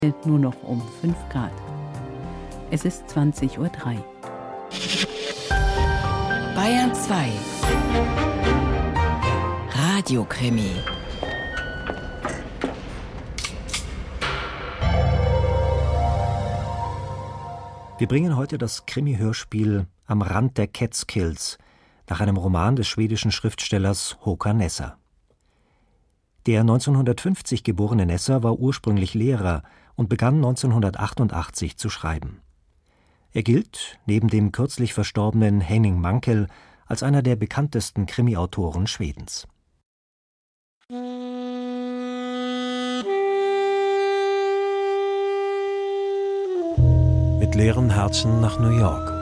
nur noch um 5 Grad. Es ist 20:03 Uhr. Bayern 2 Radiokrimi. Wir bringen heute das Krimi-Hörspiel Am Rand der Catskills nach einem Roman des schwedischen Schriftstellers Håkan Nesser. Der 1950 geborene Nesser war ursprünglich Lehrer und begann 1988 zu schreiben. Er gilt, neben dem kürzlich verstorbenen Henning Mankell, als einer der bekanntesten Krimi-Autoren Schwedens. Mit leeren Herzen nach New York.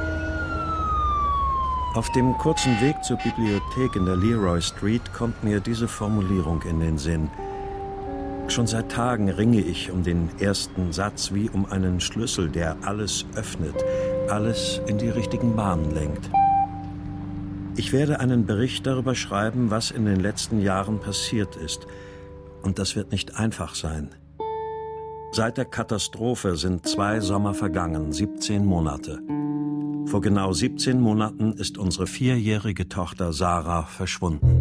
Auf dem kurzen Weg zur Bibliothek in der Leroy Street kommt mir diese Formulierung in den Sinn. Schon seit Tagen ringe ich um den ersten Satz wie um einen Schlüssel, der alles öffnet, alles in die richtigen Bahnen lenkt. Ich werde einen Bericht darüber schreiben, was in den letzten Jahren passiert ist. Und das wird nicht einfach sein. Seit der Katastrophe sind 2 Sommer vergangen, 17 Monate. Vor genau 17 Monaten ist unsere 4-jährige Tochter Sarah verschwunden.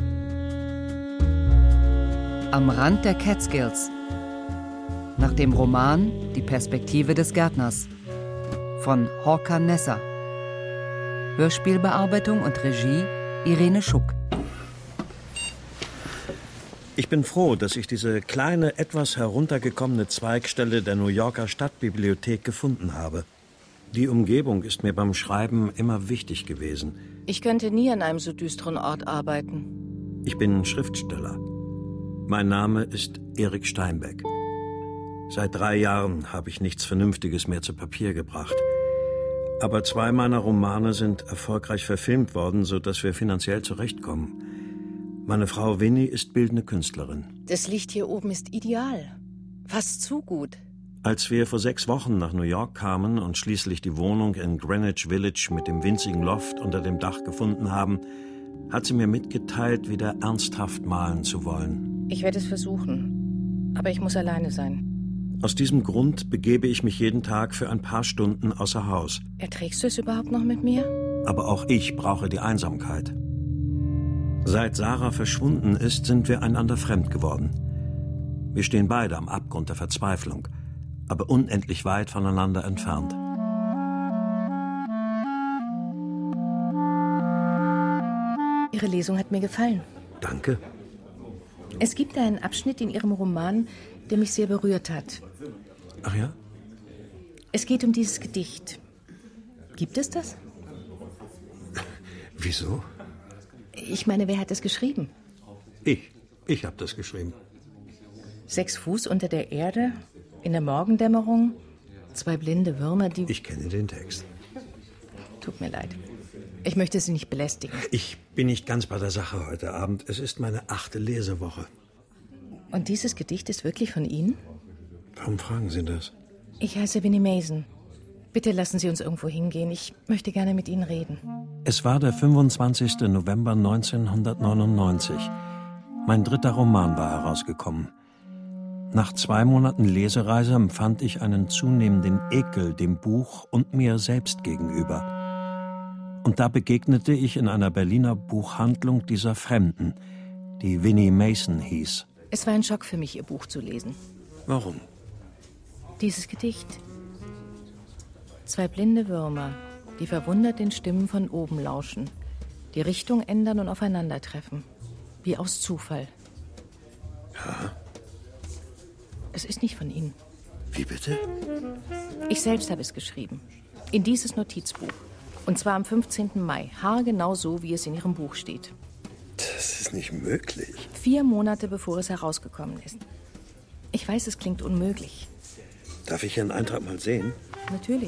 Am Rand der Catskills. Nach dem Roman Die Perspektive des Gärtners von Håkan Nesser. Hörspielbearbeitung und Regie Irene Schuck. Ich bin froh, dass ich diese kleine, etwas heruntergekommene Zweigstelle der New Yorker Stadtbibliothek gefunden habe. Die Umgebung ist mir beim Schreiben immer wichtig gewesen. Ich könnte nie an einem so düsteren Ort arbeiten. Ich bin Schriftsteller. Mein Name ist Erik Steinbeck. Seit 3 Jahren habe ich nichts Vernünftiges mehr zu Papier gebracht. Aber 2 meiner Romane sind erfolgreich verfilmt worden, sodass wir finanziell zurechtkommen. Meine Frau Winnie ist bildende Künstlerin. Das Licht hier oben ist ideal. Fast zu gut. Als wir vor 6 Wochen nach New York kamen und schließlich die Wohnung in Greenwich Village mit dem winzigen Loft unter dem Dach gefunden haben, hat sie mir mitgeteilt, wieder ernsthaft malen zu wollen. Ich werde es versuchen, aber ich muss alleine sein. Aus diesem Grund begebe ich mich jeden Tag für ein paar Stunden außer Haus. Erträgst du es überhaupt noch mit mir? Aber auch ich brauche die Einsamkeit. Seit Sarah verschwunden ist, sind wir einander fremd geworden. Wir stehen beide am Abgrund der Verzweiflung, aber unendlich weit voneinander entfernt. Ihre Lesung hat mir gefallen. Danke. Es gibt einen Abschnitt in Ihrem Roman, der mich sehr berührt hat. Ach ja? Es geht um dieses Gedicht. Gibt es das? Wieso? Ich meine, wer hat es geschrieben? Ich habe das geschrieben. 6 Fuß unter der Erde, in der Morgendämmerung, 2 blinde Würmer, die... Ich kenne den Text. Tut mir leid. Ich möchte Sie nicht belästigen. Ich bin nicht ganz bei der Sache heute Abend. Es ist meine 8. Lesewoche. Und dieses Gedicht ist wirklich von Ihnen? Warum fragen Sie das? Ich heiße Winnie Mason. Bitte lassen Sie uns irgendwo hingehen. Ich möchte gerne mit Ihnen reden. Es war der 25. November 1999. Mein 3. Roman war herausgekommen. Nach 2 Monaten Lesereise empfand ich einen zunehmenden Ekel dem Buch und mir selbst gegenüber. Und da begegnete ich in einer Berliner Buchhandlung dieser Fremden, die Winnie Mason hieß. Es war ein Schock für mich, Ihr Buch zu lesen. Warum? Dieses Gedicht. 2 blinde Würmer, die verwundert den Stimmen von oben lauschen, die Richtung ändern und aufeinandertreffen, wie aus Zufall. Ja. Es ist nicht von Ihnen. Wie bitte? Ich selbst habe es geschrieben. In dieses Notizbuch. Und zwar am 15. Mai, haargenau so, wie es in Ihrem Buch steht. Das ist nicht möglich. 4 Monate, bevor es herausgekommen ist. Ich weiß, es klingt unmöglich. Darf ich Ihren Eintrag mal sehen? Natürlich.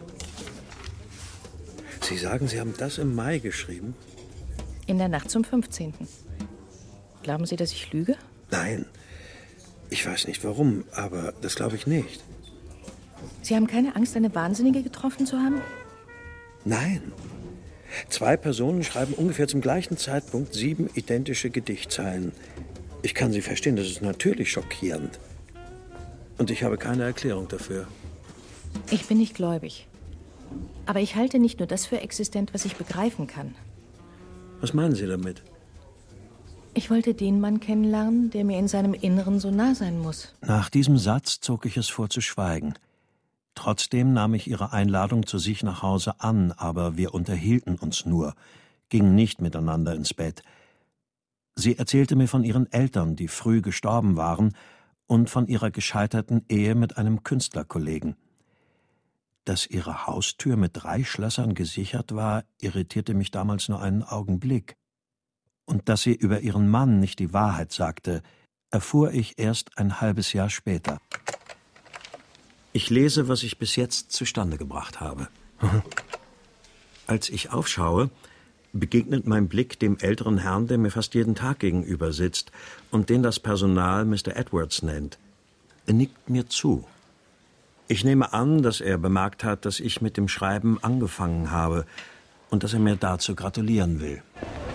Sie sagen, Sie haben das im Mai geschrieben? In der Nacht zum 15. Glauben Sie, dass ich lüge? Nein. Ich weiß nicht warum, aber das glaube ich nicht. Sie haben keine Angst, eine Wahnsinnige getroffen zu haben? Nein. 2 Personen schreiben ungefähr zum gleichen Zeitpunkt 7 identische Gedichtzeilen. Ich kann Sie verstehen, das ist natürlich schockierend. Und ich habe keine Erklärung dafür. Ich bin nicht gläubig. Aber ich halte nicht nur das für existent, was ich begreifen kann. Was meinen Sie damit? Ich wollte den Mann kennenlernen, der mir in seinem Inneren so nah sein muss. Nach diesem Satz zog ich es vor zu schweigen. Trotzdem nahm ich ihre Einladung zu sich nach Hause an, aber wir unterhielten uns nur, gingen nicht miteinander ins Bett. Sie erzählte mir von ihren Eltern, die früh gestorben waren, und von ihrer gescheiterten Ehe mit einem Künstlerkollegen. Dass ihre Haustür mit 3 Schlössern gesichert war, irritierte mich damals nur einen Augenblick. Und dass sie über ihren Mann nicht die Wahrheit sagte, erfuhr ich erst ein halbes Jahr später. Ich lese, was ich bis jetzt zustande gebracht habe. Als ich aufschaue, begegnet mein Blick dem älteren Herrn, der mir fast jeden Tag gegenüber sitzt und den das Personal Mr. Edwards nennt. Er nickt mir zu. Ich nehme an, dass er bemerkt hat, dass ich mit dem Schreiben angefangen habe und dass er mir dazu gratulieren will.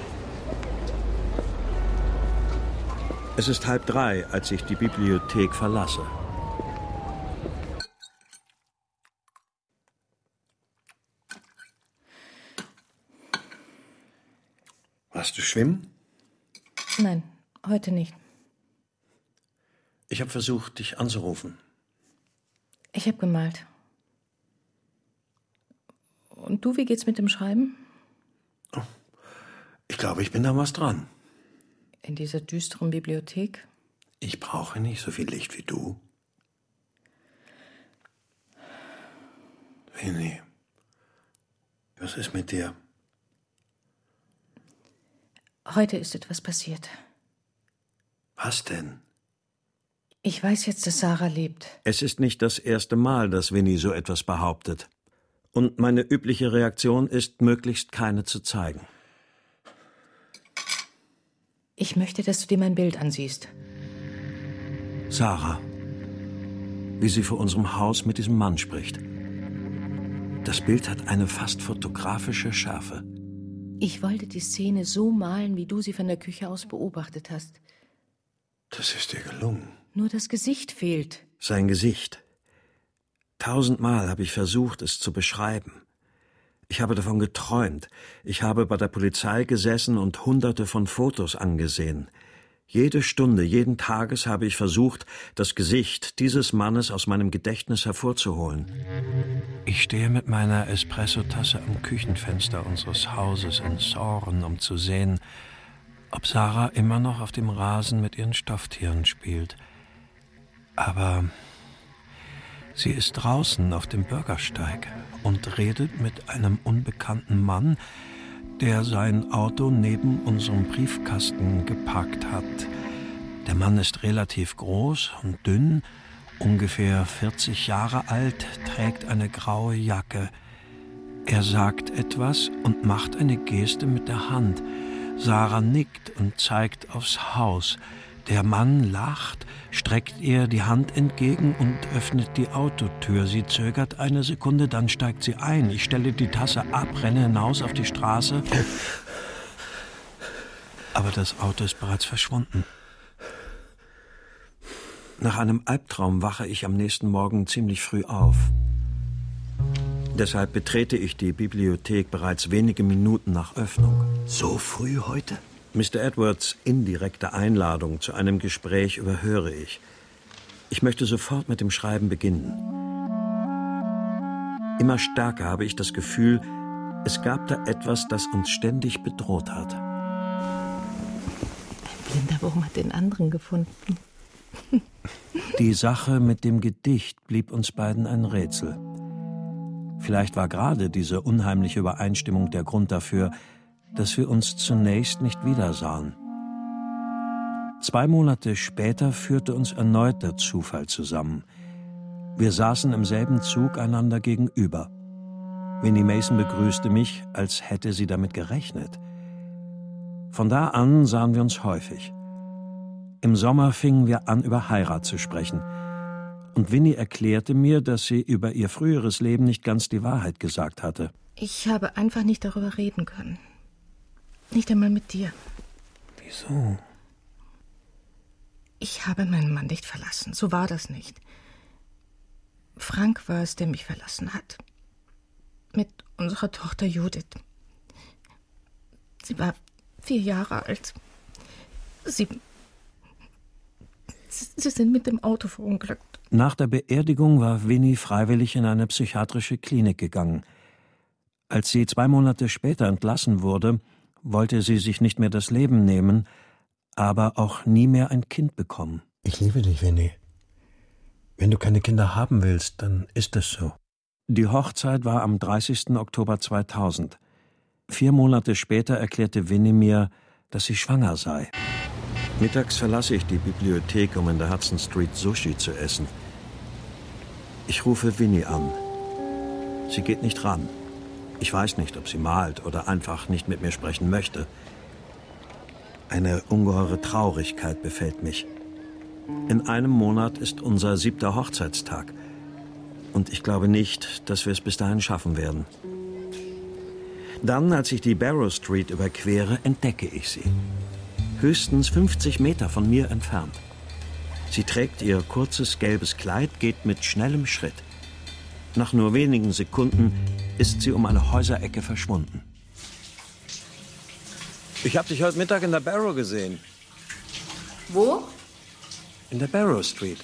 Es ist 2:30, als ich die Bibliothek verlasse. Warst du schwimmen? Nein, heute nicht. Ich habe versucht, dich anzurufen. Ich habe gemalt. Und du, wie geht's mit dem Schreiben? Oh, ich glaube, ich bin da was dran. In dieser düsteren Bibliothek? Ich brauche nicht so viel Licht wie du. Winnie, was ist mit dir? Heute ist etwas passiert. Was denn? Ich weiß jetzt, dass Sarah lebt. Es ist nicht das erste Mal, dass Winnie so etwas behauptet. Und meine übliche Reaktion ist, möglichst keine zu zeigen. Ich möchte, dass du dir mein Bild ansiehst. Sarah, wie sie vor unserem Haus mit diesem Mann spricht. Das Bild hat eine fast fotografische Schärfe. Ich wollte die Szene so malen, wie du sie von der Küche aus beobachtet hast. Das ist dir gelungen. Nur das Gesicht fehlt. Sein Gesicht. 1000-mal habe ich versucht, es zu beschreiben. Ich habe davon geträumt. Ich habe bei der Polizei gesessen und Hunderte von Fotos angesehen. Jede Stunde, jeden Tages habe ich versucht, das Gesicht dieses Mannes aus meinem Gedächtnis hervorzuholen. Ich stehe mit meiner Espressotasse am Küchenfenster unseres Hauses in Soren, um zu sehen, ob Sarah immer noch auf dem Rasen mit ihren Stofftieren spielt. Aber sie ist draußen auf dem Bürgersteig und redet mit einem unbekannten Mann, der sein Auto neben unserem Briefkasten geparkt hat. Der Mann ist relativ groß und dünn, ungefähr 40 Jahre alt, trägt eine graue Jacke. Er sagt etwas und macht eine Geste mit der Hand. Sarah nickt und zeigt aufs Haus. Der Mann lacht, streckt ihr die Hand entgegen und öffnet die Autotür. Sie zögert eine Sekunde, dann steigt sie ein. Ich stelle die Tasse ab, renne hinaus auf die Straße. Aber das Auto ist bereits verschwunden. Nach einem Albtraum wache ich am nächsten Morgen ziemlich früh auf. Deshalb betrete ich die Bibliothek bereits wenige Minuten nach Öffnung. So früh heute? Mr. Edwards' indirekte Einladung zu einem Gespräch überhöre ich. Ich möchte sofort mit dem Schreiben beginnen. Immer stärker habe ich das Gefühl, es gab da etwas, das uns ständig bedroht hat. Ein blinder Wurm hat den anderen gefunden. Die Sache mit dem Gedicht blieb uns beiden ein Rätsel. Vielleicht war gerade diese unheimliche Übereinstimmung der Grund dafür, dass wir uns zunächst nicht wiedersahen. 2 Monate später führte uns erneut der Zufall zusammen. Wir saßen im selben Zug einander gegenüber. Winnie Mason begrüßte mich, als hätte sie damit gerechnet. Von da an sahen wir uns häufig. Im Sommer fingen wir an, über Heirat zu sprechen. Und Winnie erklärte mir, dass sie über ihr früheres Leben nicht ganz die Wahrheit gesagt hatte. Ich habe einfach nicht darüber reden können. Nicht einmal mit dir. Wieso? Ich habe meinen Mann nicht verlassen. So war das nicht. Frank war es, der mich verlassen hat. Mit unserer Tochter Judith. Sie war 4 Jahre alt. Sie sind mit dem Auto verunglückt. Nach der Beerdigung war Winnie freiwillig in eine psychiatrische Klinik gegangen. Als sie 2 Monate später entlassen wurde, wollte sie sich nicht mehr das Leben nehmen, aber auch nie mehr ein Kind bekommen. Ich liebe dich, Winnie. Wenn du keine Kinder haben willst, dann ist es so. Die Hochzeit war am 30. Oktober 2000. 4 Monate später erklärte Winnie mir, dass sie schwanger sei. Mittags verlasse ich die Bibliothek, um in der Hudson Street Sushi zu essen. Ich rufe Winnie an. Sie geht nicht ran. Ich weiß nicht, ob sie malt oder einfach nicht mit mir sprechen möchte. Eine ungeheure Traurigkeit befällt mich. In einem Monat ist unser 7. Hochzeitstag. Und ich glaube nicht, dass wir es bis dahin schaffen werden. Dann, als ich die Barrow Street überquere, entdecke ich sie. Höchstens 50 Meter von mir entfernt. Sie trägt ihr kurzes gelbes Kleid, geht mit schnellem Schritt. Nach nur wenigen Sekunden ist sie um eine Häuserecke verschwunden. Ich habe dich heute Mittag in der Barrow gesehen. Wo? In der Barrow Street.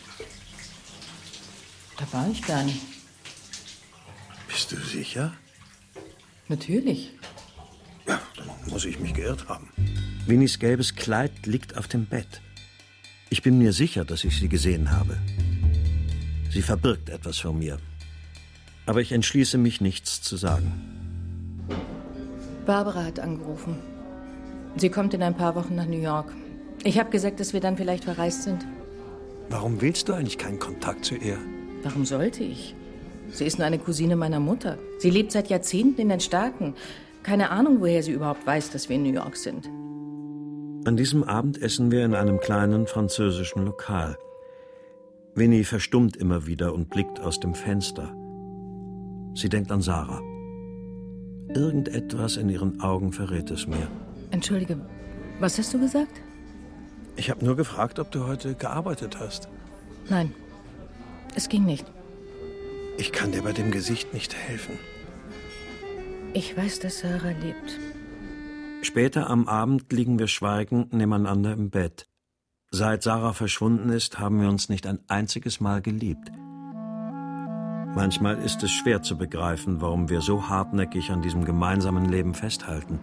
Da war ich gar nicht. Bist du sicher? Natürlich. Ja, dann muss ich mich geirrt haben. Winnies gelbes Kleid liegt auf dem Bett. Ich bin mir sicher, dass ich sie gesehen habe. Sie verbirgt etwas vor mir. Aber ich entschließe mich, nichts zu sagen. Barbara hat angerufen. Sie kommt in ein paar Wochen nach New York. Ich habe gesagt, dass wir dann vielleicht verreist sind. Warum willst du eigentlich keinen Kontakt zu ihr? Warum sollte ich? Sie ist nur eine Cousine meiner Mutter. Sie lebt seit Jahrzehnten in den Staaten. Keine Ahnung, woher sie überhaupt weiß, dass wir in New York sind. An diesem Abend essen wir in einem kleinen französischen Lokal. Winnie verstummt immer wieder und blickt aus dem Fenster. Sie denkt an Sarah. Irgendetwas in ihren Augen verrät es mir. Entschuldige, was hast du gesagt? Ich habe nur gefragt, ob du heute gearbeitet hast. Nein, es ging nicht. Ich kann dir bei dem Gesicht nicht helfen. Ich weiß, dass Sarah lebt. Später am Abend liegen wir schweigend nebeneinander im Bett. Seit Sarah verschwunden ist, haben wir uns nicht ein einziges Mal geliebt. Manchmal ist es schwer zu begreifen, warum wir so hartnäckig an diesem gemeinsamen Leben festhalten.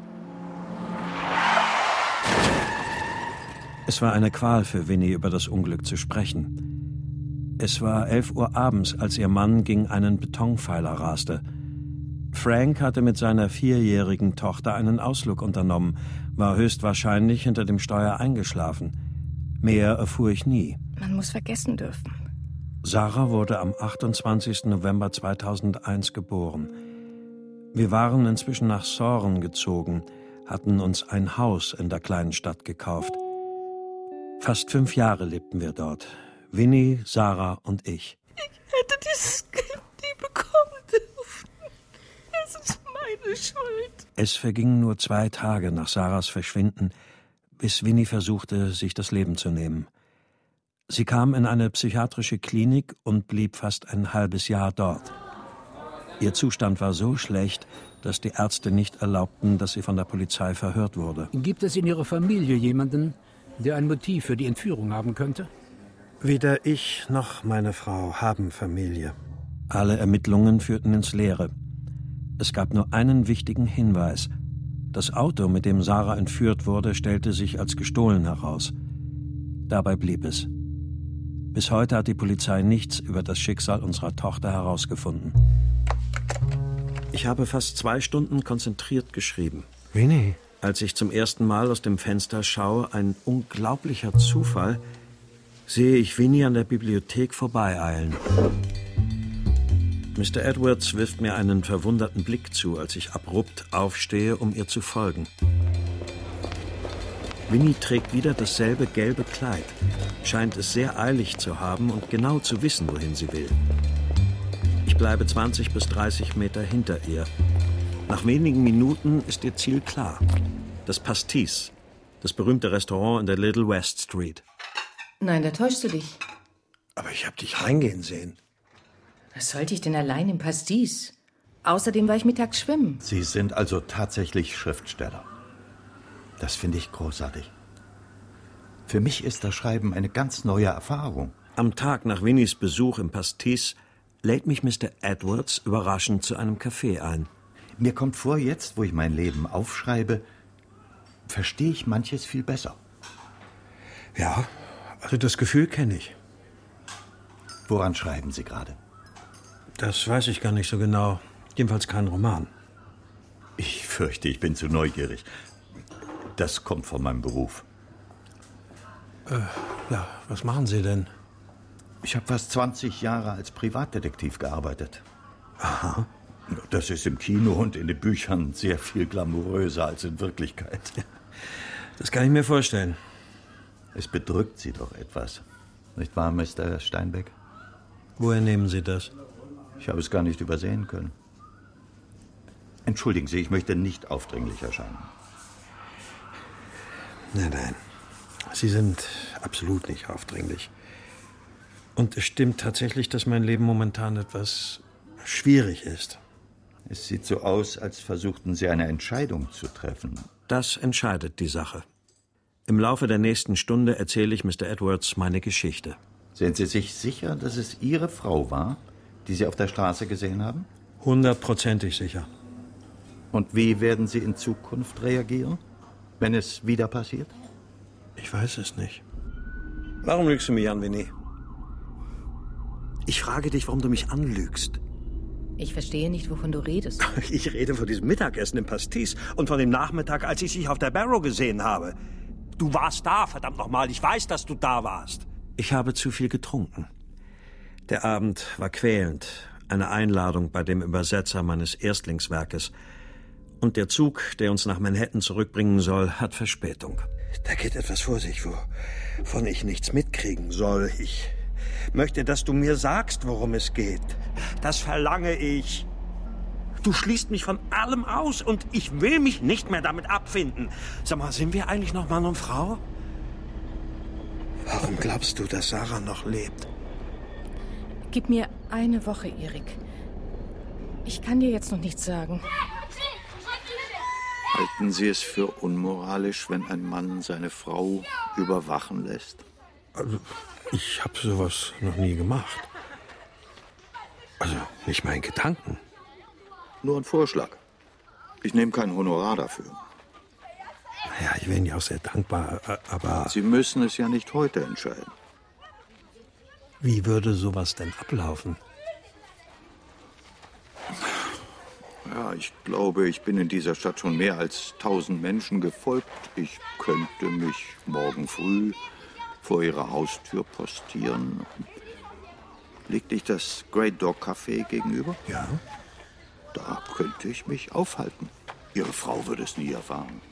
Es war eine Qual für Winnie, über das Unglück zu sprechen. Es war 11 Uhr abends, als ihr Mann gegen einen Betonpfeiler raste. Frank hatte mit seiner 4-jährigen Tochter einen Ausflug unternommen, war höchstwahrscheinlich hinter dem Steuer eingeschlafen. Mehr erfuhr ich nie. Man muss vergessen dürfen. Sarah wurde am 28. November 2001 geboren. Wir waren inzwischen nach Soren gezogen, hatten uns ein Haus in der kleinen Stadt gekauft. Fast 5 Jahre lebten wir dort. Winnie, Sarah und ich. Ich hätte dieses Kind nie bekommen dürfen. Es ist meine Schuld. Es vergingen nur 2 Tage nach Sarahs Verschwinden, bis Winnie versuchte, sich das Leben zu nehmen. Sie kam in eine psychiatrische Klinik und blieb fast ein halbes Jahr dort. Ihr Zustand war so schlecht, dass die Ärzte nicht erlaubten, dass sie von der Polizei verhört wurde. Gibt es in Ihrer Familie jemanden, der ein Motiv für die Entführung haben könnte? Weder ich noch meine Frau haben Familie. Alle Ermittlungen führten ins Leere. Es gab nur einen wichtigen Hinweis. Das Auto, mit dem Sarah entführt wurde, stellte sich als gestohlen heraus. Dabei blieb es. Bis heute hat die Polizei nichts über das Schicksal unserer Tochter herausgefunden. Ich habe fast 2 Stunden konzentriert geschrieben. Winnie? Als ich zum ersten Mal aus dem Fenster schaue, ein unglaublicher Zufall, sehe ich Winnie an der Bibliothek vorbeieilen. Mr. Edwards wirft mir einen verwunderten Blick zu, als ich abrupt aufstehe, um ihr zu folgen. Winnie trägt wieder dasselbe gelbe Kleid, scheint es sehr eilig zu haben und genau zu wissen, wohin sie will. Ich bleibe 20 bis 30 Meter hinter ihr. Nach wenigen Minuten ist ihr Ziel klar. Das Pastis, das berühmte Restaurant in der Little West Street. Nein, da täuschst du dich. Aber ich habe dich reingehen sehen. Was sollte ich denn allein im Pastis? Außerdem war ich mittags schwimmen. Sie sind also tatsächlich Schriftsteller. Das finde ich großartig. Für mich ist das Schreiben eine ganz neue Erfahrung. Am Tag nach Winnies Besuch im Pastis lädt mich Mr. Edwards überraschend zu einem Café ein. Mir kommt vor, jetzt, wo ich mein Leben aufschreibe, verstehe ich manches viel besser. Ja, also das Gefühl kenne ich. Woran schreiben Sie gerade? Das weiß ich gar nicht so genau. Jedenfalls kein Roman. Ich fürchte, ich bin zu neugierig. Das kommt von meinem Beruf. Ja, was machen Sie denn? Ich habe fast 20 Jahre als Privatdetektiv gearbeitet. Aha. Das ist im Kino und in den Büchern sehr viel glamouröser als in Wirklichkeit. Das kann ich mir vorstellen. Es bedrückt Sie doch etwas. Nicht wahr, Mr. Steinbeck? Woher nehmen Sie das? Ich habe es gar nicht übersehen können. Entschuldigen Sie, ich möchte nicht aufdringlich erscheinen. Nein. Sie sind absolut nicht aufdringlich. Und es stimmt tatsächlich, dass mein Leben momentan etwas schwierig ist. Es sieht so aus, als versuchten Sie eine Entscheidung zu treffen. Das entscheidet die Sache. Im Laufe der nächsten Stunde erzähle ich Mr. Edwards meine Geschichte. Sind Sie sich sicher, dass es Ihre Frau war, die Sie auf der Straße gesehen haben? 100% sicher. Und wie werden Sie in Zukunft reagieren, wenn es wieder passiert? Ich weiß es nicht. Warum lügst du mich an, Winnie? Ich frage dich, warum du mich anlügst. Ich verstehe nicht, wovon du redest. Ich rede von diesem Mittagessen im Pastis und von dem Nachmittag, als ich dich auf der Barrow gesehen habe. Du warst da, verdammt nochmal. Ich weiß, dass du da warst. Ich habe zu viel getrunken. Der Abend war quälend. Eine Einladung bei dem Übersetzer meines Erstlingswerkes. Und der Zug, der uns nach Manhattan zurückbringen soll, hat Verspätung. Da geht etwas vor sich, wovon ich nichts mitkriegen soll. Ich möchte, dass du mir sagst, worum es geht. Das verlange ich. Du schließt mich von allem aus und ich will mich nicht mehr damit abfinden. Sag mal, sind wir eigentlich noch Mann und Frau? Warum glaubst du, dass Sarah noch lebt? Gib mir eine Woche, Erik. Ich kann dir jetzt noch nichts sagen. Halten Sie es für unmoralisch, wenn ein Mann seine Frau überwachen lässt? Also, ich habe sowas noch nie gemacht. Also, nicht mal in Gedanken. Nur ein Vorschlag. Ich nehme kein Honorar dafür. Naja, ich wäre Ihnen ja auch sehr dankbar, aber... Sie müssen es ja nicht heute entscheiden. Wie würde sowas denn ablaufen? Ja, ich glaube, ich bin in dieser Stadt schon mehr als 1000 Menschen gefolgt. Ich könnte mich morgen früh vor Ihrer Haustür postieren. Liegt nicht das Great Dog Café gegenüber? Ja. Da könnte ich mich aufhalten. Ihre Frau würde es nie erfahren.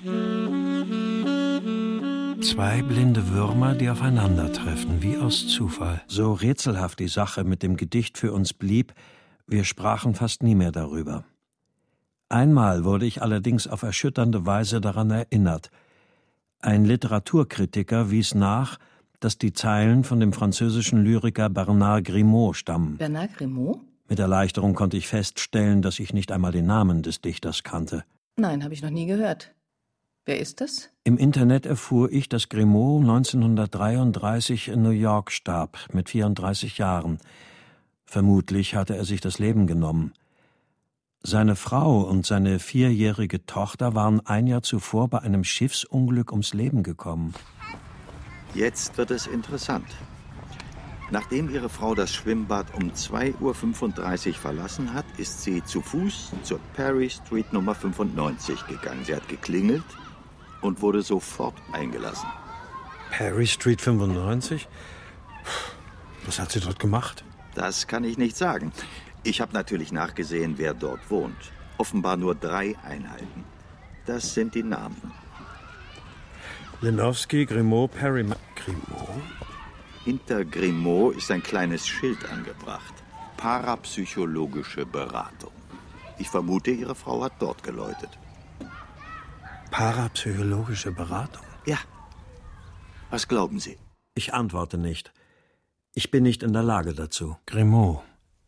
2 blinde Würmer, die aufeinandertreffen, wie aus Zufall. So rätselhaft die Sache mit dem Gedicht für uns blieb, wir sprachen fast nie mehr darüber. Einmal wurde ich allerdings auf erschütternde Weise daran erinnert. Ein Literaturkritiker wies nach, dass die Zeilen von dem französischen Lyriker Bernard Grimaud stammen. Bernard Grimaud? Mit Erleichterung konnte ich feststellen, dass ich nicht einmal den Namen des Dichters kannte. Nein, habe ich noch nie gehört. Wer ist das? Im Internet erfuhr ich, dass Grimaud 1933 in New York starb, mit 34 Jahren. Vermutlich hatte er sich das Leben genommen. Seine Frau und seine 4-jährige Tochter waren ein Jahr zuvor bei einem Schiffsunglück ums Leben gekommen. Jetzt wird es interessant. Nachdem ihre Frau das Schwimmbad um 2:35 Uhr verlassen hat, ist sie zu Fuß zur Perry Street Nummer 95 gegangen. Sie hat geklingelt und wurde sofort eingelassen. Perry Street 95? Was hat sie dort gemacht? Das kann ich nicht sagen. Ich habe natürlich nachgesehen, wer dort wohnt. Offenbar nur 3 Einheiten. Das sind die Namen. Lenowski, Grimaud, Perry... Grimaud? Hinter Grimaud ist ein kleines Schild angebracht. Parapsychologische Beratung. Ich vermute, Ihre Frau hat dort geläutet. Parapsychologische Beratung? Ja. Was glauben Sie? Ich antworte nicht. Ich bin nicht in der Lage dazu. Grimaud.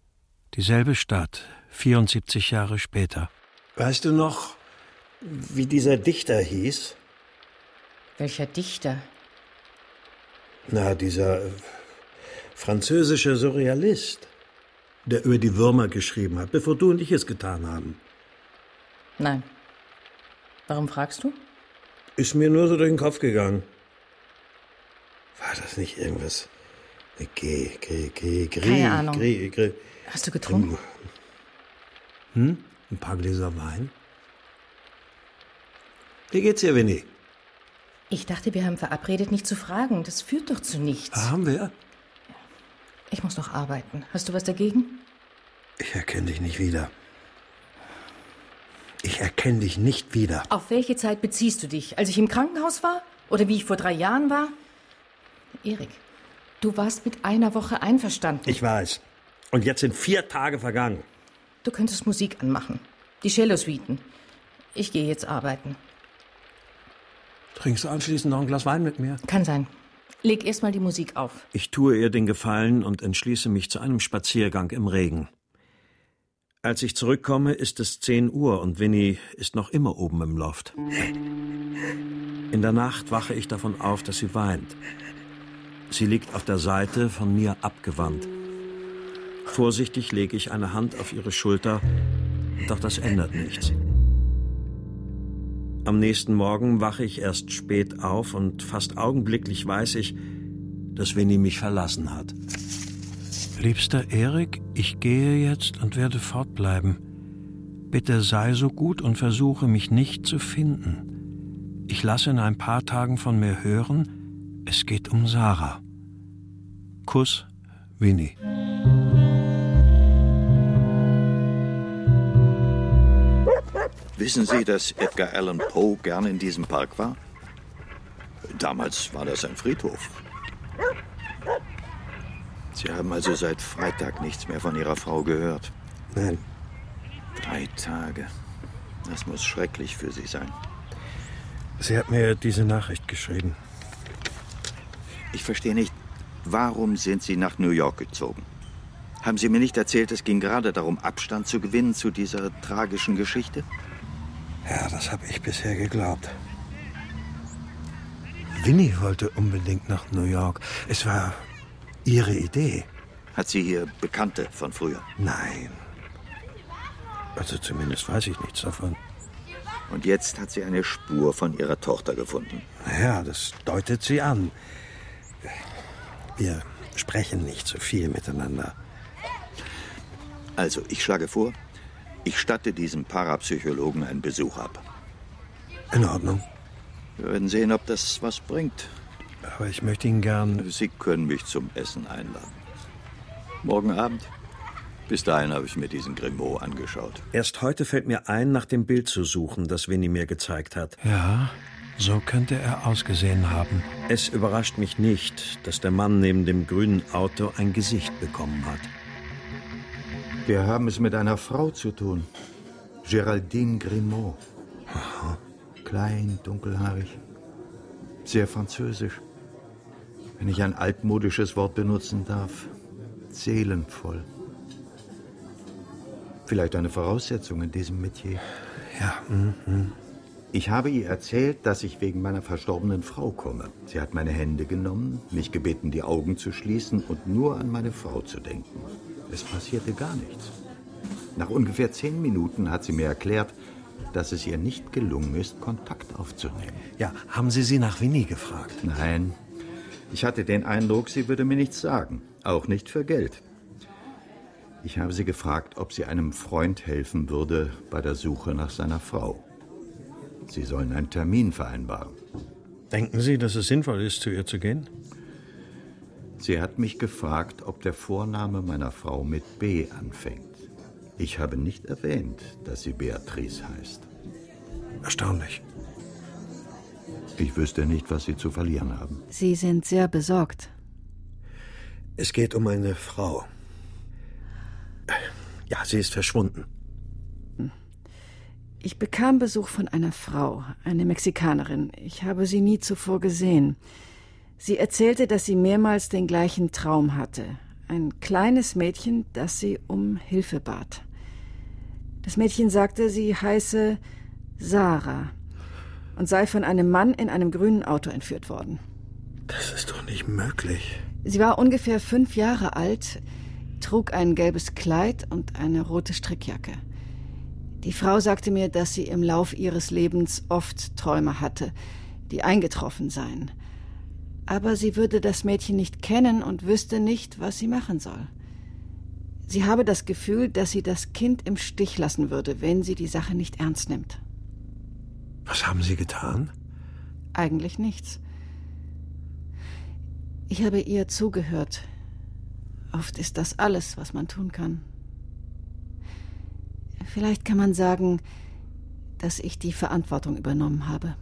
Dieselbe Stadt, 74 Jahre später. Weißt du noch, wie dieser Dichter hieß? Welcher Dichter? Na, dieser französische Surrealist, der über die Würmer geschrieben hat, bevor du und ich es getan haben. Nein. Warum fragst du? Ist mir nur so durch den Kopf gegangen. War das nicht irgendwas? Keine Ahnung. Hast du getrunken? Ein paar Gläser Wein? Wie geht's dir, Winnie? Ich dachte, wir haben verabredet, nicht zu fragen. Das führt doch zu nichts. Haben wir? Ich muss noch arbeiten. Hast du was dagegen? Ich erkenne dich nicht wieder. Ich erkenne dich nicht wieder. Auf welche Zeit beziehst du dich? Als ich im Krankenhaus war? Oder wie ich vor 3 Jahren war? Erik, du warst mit 1 Woche einverstanden. Ich weiß. Und jetzt sind 4 Tage vergangen. Du könntest Musik anmachen. Die Cello-Suiten. Ich gehe jetzt arbeiten. Trinkst du anschließend noch ein Glas Wein mit mir? Kann sein. Leg erst mal die Musik auf. Ich tue ihr den Gefallen und entschließe mich zu einem Spaziergang im Regen. Als ich zurückkomme, ist es 10 Uhr und Winnie ist noch immer oben im Loft. In der Nacht wache ich davon auf, dass sie weint. Sie liegt auf der Seite, von mir abgewandt. Vorsichtig lege ich eine Hand auf ihre Schulter, doch das ändert nichts. Am nächsten Morgen wache ich erst spät auf und fast augenblicklich weiß ich, dass Winnie mich verlassen hat. Liebster Erik, ich gehe jetzt und werde fortbleiben. Bitte sei so gut und versuche mich nicht zu finden. Ich lasse in ein paar Tagen von mir hören, es geht um Sarah. Kuss, Winnie. Wissen Sie, dass Edgar Allan Poe gerne in diesem Park war? Damals war das ein Friedhof. Sie haben also seit Freitag nichts mehr von Ihrer Frau gehört? Nein. 3 Tage. Das muss schrecklich für Sie sein. Sie hat mir diese Nachricht geschrieben. Ich verstehe nicht, warum sind Sie nach New York gezogen? Haben Sie mir nicht erzählt, es ging gerade darum, Abstand zu gewinnen zu dieser tragischen Geschichte? Ja, das habe ich bisher geglaubt. Winnie wollte unbedingt nach New York. Es war ihre Idee. Hat sie hier Bekannte von früher? Nein. Also zumindest weiß ich nichts davon. Und jetzt hat sie eine Spur von ihrer Tochter gefunden. Naja, das deutet sie an. Wir sprechen nicht so viel miteinander. Also, ich schlage vor, ich statte diesem Parapsychologen einen Besuch ab. In Ordnung. Wir werden sehen, ob das was bringt. Aber ich möchte ihn gern... Sie können mich zum Essen einladen. Morgen Abend. Bis dahin habe ich mir diesen Grimaud angeschaut. Erst heute fällt mir ein, nach dem Bild zu suchen, das Winnie mir gezeigt hat. Ja, so könnte er ausgesehen haben. Es überrascht mich nicht, dass der Mann neben dem grünen Auto ein Gesicht bekommen hat. Wir haben es mit einer Frau zu tun. Géraldine Grimaud. Aha. Klein, dunkelhaarig. Sehr französisch. Wenn ich ein altmodisches Wort benutzen darf. Seelenvoll. Vielleicht eine Voraussetzung in diesem Metier. Ja, Ich habe ihr erzählt, dass ich wegen meiner verstorbenen Frau komme. Sie hat meine Hände genommen, mich gebeten, die Augen zu schließen und nur an meine Frau zu denken. Es passierte gar nichts. Nach ungefähr 10 Minuten hat sie mir erklärt, dass es ihr nicht gelungen ist, Kontakt aufzunehmen. Ja, haben Sie sie nach Winnie gefragt? Nein, ich hatte den Eindruck, sie würde mir nichts sagen, auch nicht für Geld. Ich habe sie gefragt, ob sie einem Freund helfen würde bei der Suche nach seiner Frau. Sie sollen einen Termin vereinbaren. Denken Sie, dass es sinnvoll ist, zu ihr zu gehen? Sie hat mich gefragt, ob der Vorname meiner Frau mit B anfängt. Ich habe nicht erwähnt, dass sie Beatrice heißt. Erstaunlich. Ich wüsste nicht, was Sie zu verlieren haben. Sie sind sehr besorgt. Es geht um eine Frau. Ja, sie ist verschwunden. Ich bekam Besuch von einer Frau, eine Mexikanerin. Ich habe sie nie zuvor gesehen. Sie erzählte, dass sie mehrmals den gleichen Traum hatte. ein kleines Mädchen, das sie um Hilfe bat. Das Mädchen sagte, sie heiße Sarah und sei von einem Mann in einem grünen Auto entführt worden. Das ist doch nicht möglich. Sie war ungefähr 5 Jahre alt, trug ein gelbes Kleid und eine rote Strickjacke. Die Frau sagte mir, dass sie im Lauf ihres Lebens oft Träume hatte, die eingetroffen seien. Aber sie würde das Mädchen nicht kennen und wüsste nicht, was sie machen soll. Sie habe das Gefühl, dass sie das Kind im Stich lassen würde, wenn sie die Sache nicht ernst nimmt. Was haben Sie getan? Eigentlich nichts. Ich habe ihr zugehört. Oft ist das alles, was man tun kann. Vielleicht kann man sagen, dass ich die Verantwortung übernommen habe.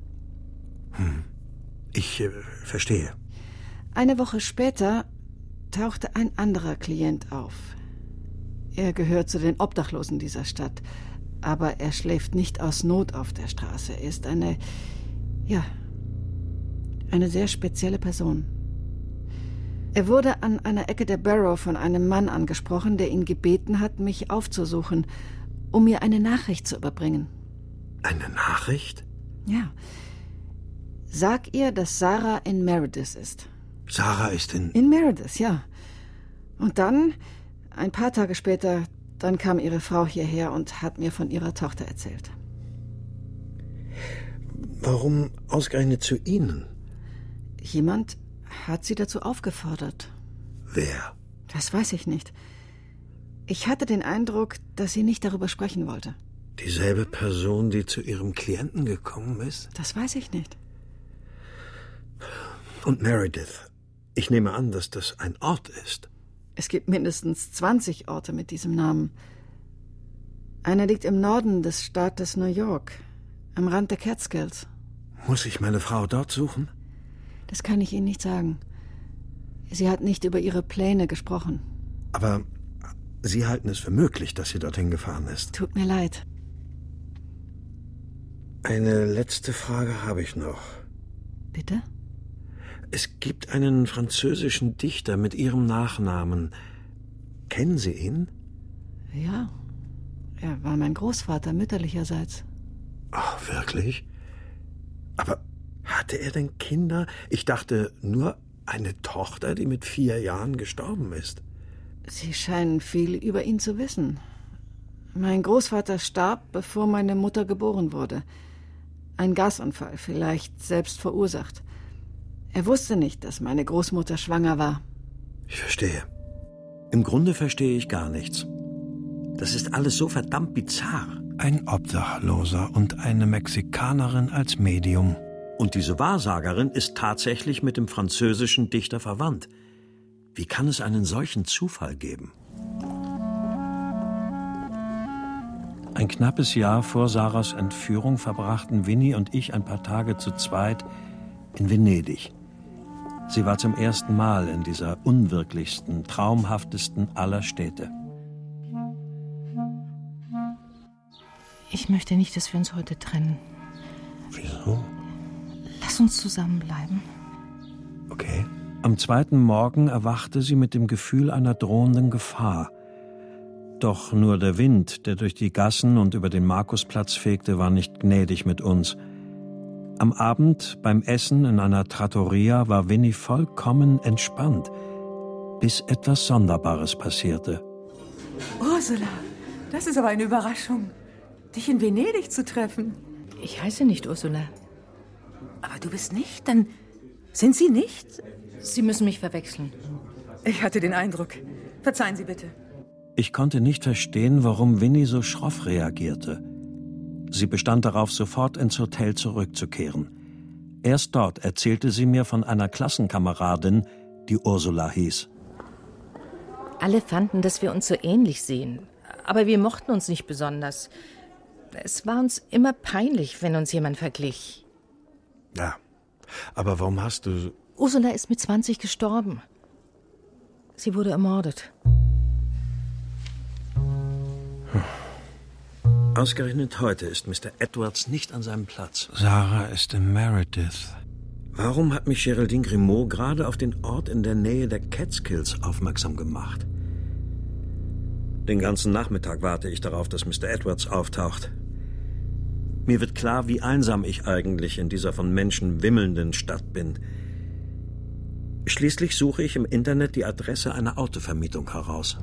Ich verstehe. Eine Woche später tauchte ein anderer Klient auf. Er gehört zu den Obdachlosen dieser Stadt, aber er schläft nicht aus Not auf der Straße. Er ist eine sehr spezielle Person. Er wurde an einer Ecke der Borough von einem Mann angesprochen, der ihn gebeten hat, mich aufzusuchen, um mir eine Nachricht zu überbringen. Eine Nachricht? Ja. Sag ihr, dass Sarah in Meredith ist. Sarah ist In Meredith, ja. Und dann, ein paar Tage später, dann kam ihre Frau hierher und hat mir von ihrer Tochter erzählt. Warum ausgerechnet zu Ihnen? Jemand hat sie dazu aufgefordert. Wer? Das weiß ich nicht. Ich hatte den Eindruck, dass sie nicht darüber sprechen wollte. Dieselbe Person, die zu Ihrem Klienten gekommen ist? Das weiß ich nicht. Und Meredith. Ich nehme an, dass das ein Ort ist. Es gibt mindestens 20 Orte mit diesem Namen. Einer liegt im Norden des Staates New York, am Rand der Catskills. Muss ich meine Frau dort suchen? Das kann ich Ihnen nicht sagen. Sie hat nicht über ihre Pläne gesprochen. Aber Sie halten es für möglich, dass sie dorthin gefahren ist? Tut mir leid. Eine letzte Frage habe ich noch. Bitte? Es gibt einen französischen Dichter mit Ihrem Nachnamen. Kennen Sie ihn? Ja. Er war mein Großvater mütterlicherseits. Ach, wirklich? Aber hatte er denn Kinder? Ich dachte, nur eine Tochter, die mit 4 Jahren gestorben ist. Sie scheinen viel über ihn zu wissen. Mein Großvater starb, bevor meine Mutter geboren wurde. Ein Gasunfall, vielleicht selbst verursacht. Er wusste nicht, dass meine Großmutter schwanger war. Ich verstehe. Im Grunde verstehe ich gar nichts. Das ist alles so verdammt bizarr. Ein Obdachloser und eine Mexikanerin als Medium. Und diese Wahrsagerin ist tatsächlich mit dem französischen Dichter verwandt. Wie kann es einen solchen Zufall geben? Ein knappes Jahr vor Sarahs Entführung verbrachten Winnie und ich ein paar Tage zu zweit in Venedig. Sie war zum ersten Mal in dieser unwirklichsten, traumhaftesten aller Städte. Ich möchte nicht, dass wir uns heute trennen. Wieso? Lass uns zusammenbleiben. Okay. Am zweiten Morgen erwachte sie mit dem Gefühl einer drohenden Gefahr. Doch nur der Wind, der durch die Gassen und über den Markusplatz fegte, war nicht gnädig mit uns. Am Abend beim Essen in einer Trattoria war Winnie vollkommen entspannt, bis etwas Sonderbares passierte. Ursula, das ist aber eine Überraschung, dich in Venedig zu treffen. Ich heiße nicht Ursula. Aber du bist nicht? Dann sind Sie nicht? Sie müssen mich verwechseln. Ich hatte den Eindruck. Verzeihen Sie bitte. Ich konnte nicht verstehen, warum Winnie so schroff reagierte. Sie bestand darauf, sofort ins Hotel zurückzukehren. Erst dort erzählte sie mir von einer Klassenkameradin, die Ursula hieß. Alle fanden, dass wir uns so ähnlich sehen. Aber wir mochten uns nicht besonders. Es war uns immer peinlich, wenn uns jemand verglich. Ja, aber warum hast du... Ursula ist mit 20 gestorben. Sie wurde ermordet. Ausgerechnet heute ist Mr. Edwards nicht an seinem Platz. Sarah ist in Meredith. Warum hat mich Geraldine Grimaud gerade auf den Ort in der Nähe der Catskills aufmerksam gemacht? Den ganzen Nachmittag warte ich darauf, dass Mr. Edwards auftaucht. Mir wird klar, wie einsam ich eigentlich in dieser von Menschen wimmelnden Stadt bin. Schließlich suche ich im Internet die Adresse einer Autovermietung heraus.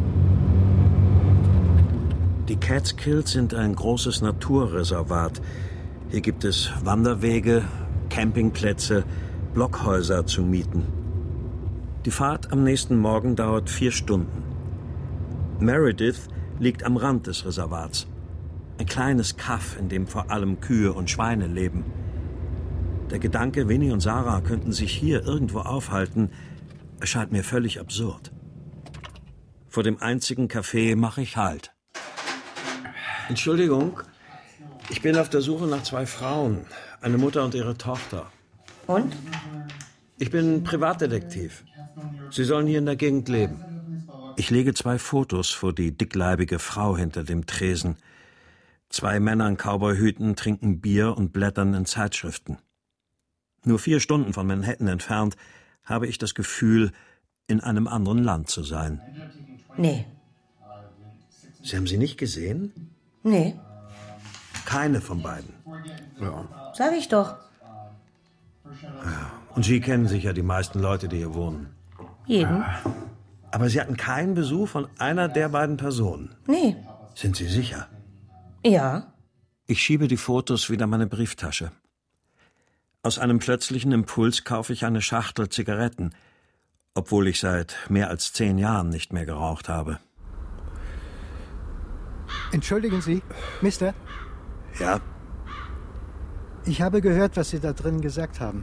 Die Catskills sind ein großes Naturreservat. Hier gibt es Wanderwege, Campingplätze, Blockhäuser zu mieten. Die Fahrt am nächsten Morgen dauert 4 Stunden. Meredith liegt am Rand des Reservats. Ein kleines Kaff, in dem vor allem Kühe und Schweine leben. Der Gedanke, Winnie und Sarah könnten sich hier irgendwo aufhalten, erscheint mir völlig absurd. Vor dem einzigen Café mache ich Halt. Entschuldigung, ich bin auf der Suche nach 2 Frauen, eine Mutter und ihre Tochter. Und? Ich bin Privatdetektiv. Sie sollen hier in der Gegend leben. Ich lege 2 Fotos vor die dickleibige Frau hinter dem Tresen. 2 Männer in Cowboyhüten trinken Bier und blättern in Zeitschriften. Nur 4 Stunden von Manhattan entfernt habe ich das Gefühl, in einem anderen Land zu sein. Nee. Sie haben sie nicht gesehen? Nee. Keine von beiden? Ja. Sag ich doch. Ja. Und Sie kennen sicher die meisten Leute, die hier wohnen. Jeden. Aber Sie hatten keinen Besuch von einer der beiden Personen? Nee. Sind Sie sicher? Ja. Ich schiebe die Fotos wieder in meine Brieftasche. Aus einem plötzlichen Impuls kaufe ich eine Schachtel Zigaretten, obwohl ich seit mehr als 10 Jahren nicht mehr geraucht habe. Entschuldigen Sie, Mister? Ja? Ich habe gehört, was Sie da drin gesagt haben.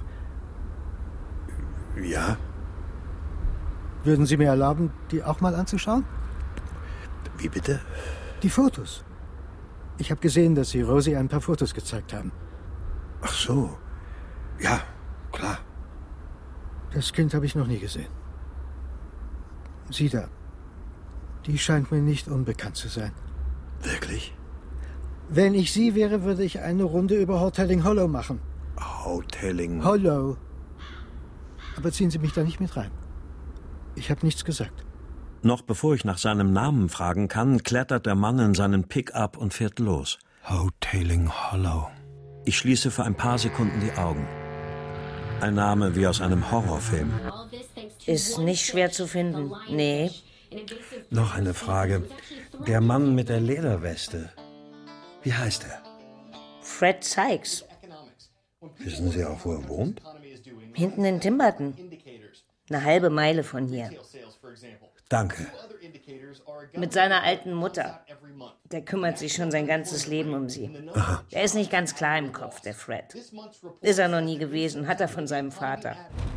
Ja? Würden Sie mir erlauben, die auch mal anzuschauen? Wie bitte? Die Fotos. Ich habe gesehen, dass Sie Rosie ein paar Fotos gezeigt haben. Ach so. Ja, klar. Das Kind habe ich noch nie gesehen. Sie da. Die scheint mir nicht unbekannt zu sein. Wirklich? Wenn ich Sie wäre, würde ich eine Runde über Hotelling Hollow machen. Hotelling Hollow. Aber ziehen Sie mich da nicht mit rein. Ich habe nichts gesagt. Noch bevor ich nach seinem Namen fragen kann, klettert der Mann in seinen Pick-up und fährt los. Hotelling Hollow. Ich schließe für ein paar Sekunden die Augen. Ein Name wie aus einem Horrorfilm. Ist nicht schwer zu finden. Nee. Noch eine Frage. Der Mann mit der Lederweste. Wie heißt er? Fred Sykes. Wissen Sie auch, wo er wohnt? Hinten in Timberton. 1 halbe Meile von hier. Danke. Mit seiner alten Mutter. Der kümmert sich schon sein ganzes Leben um sie. Aha. Er ist nicht ganz klar im Kopf, der Fred. Ist er noch nie gewesen, hat er von seinem Vater.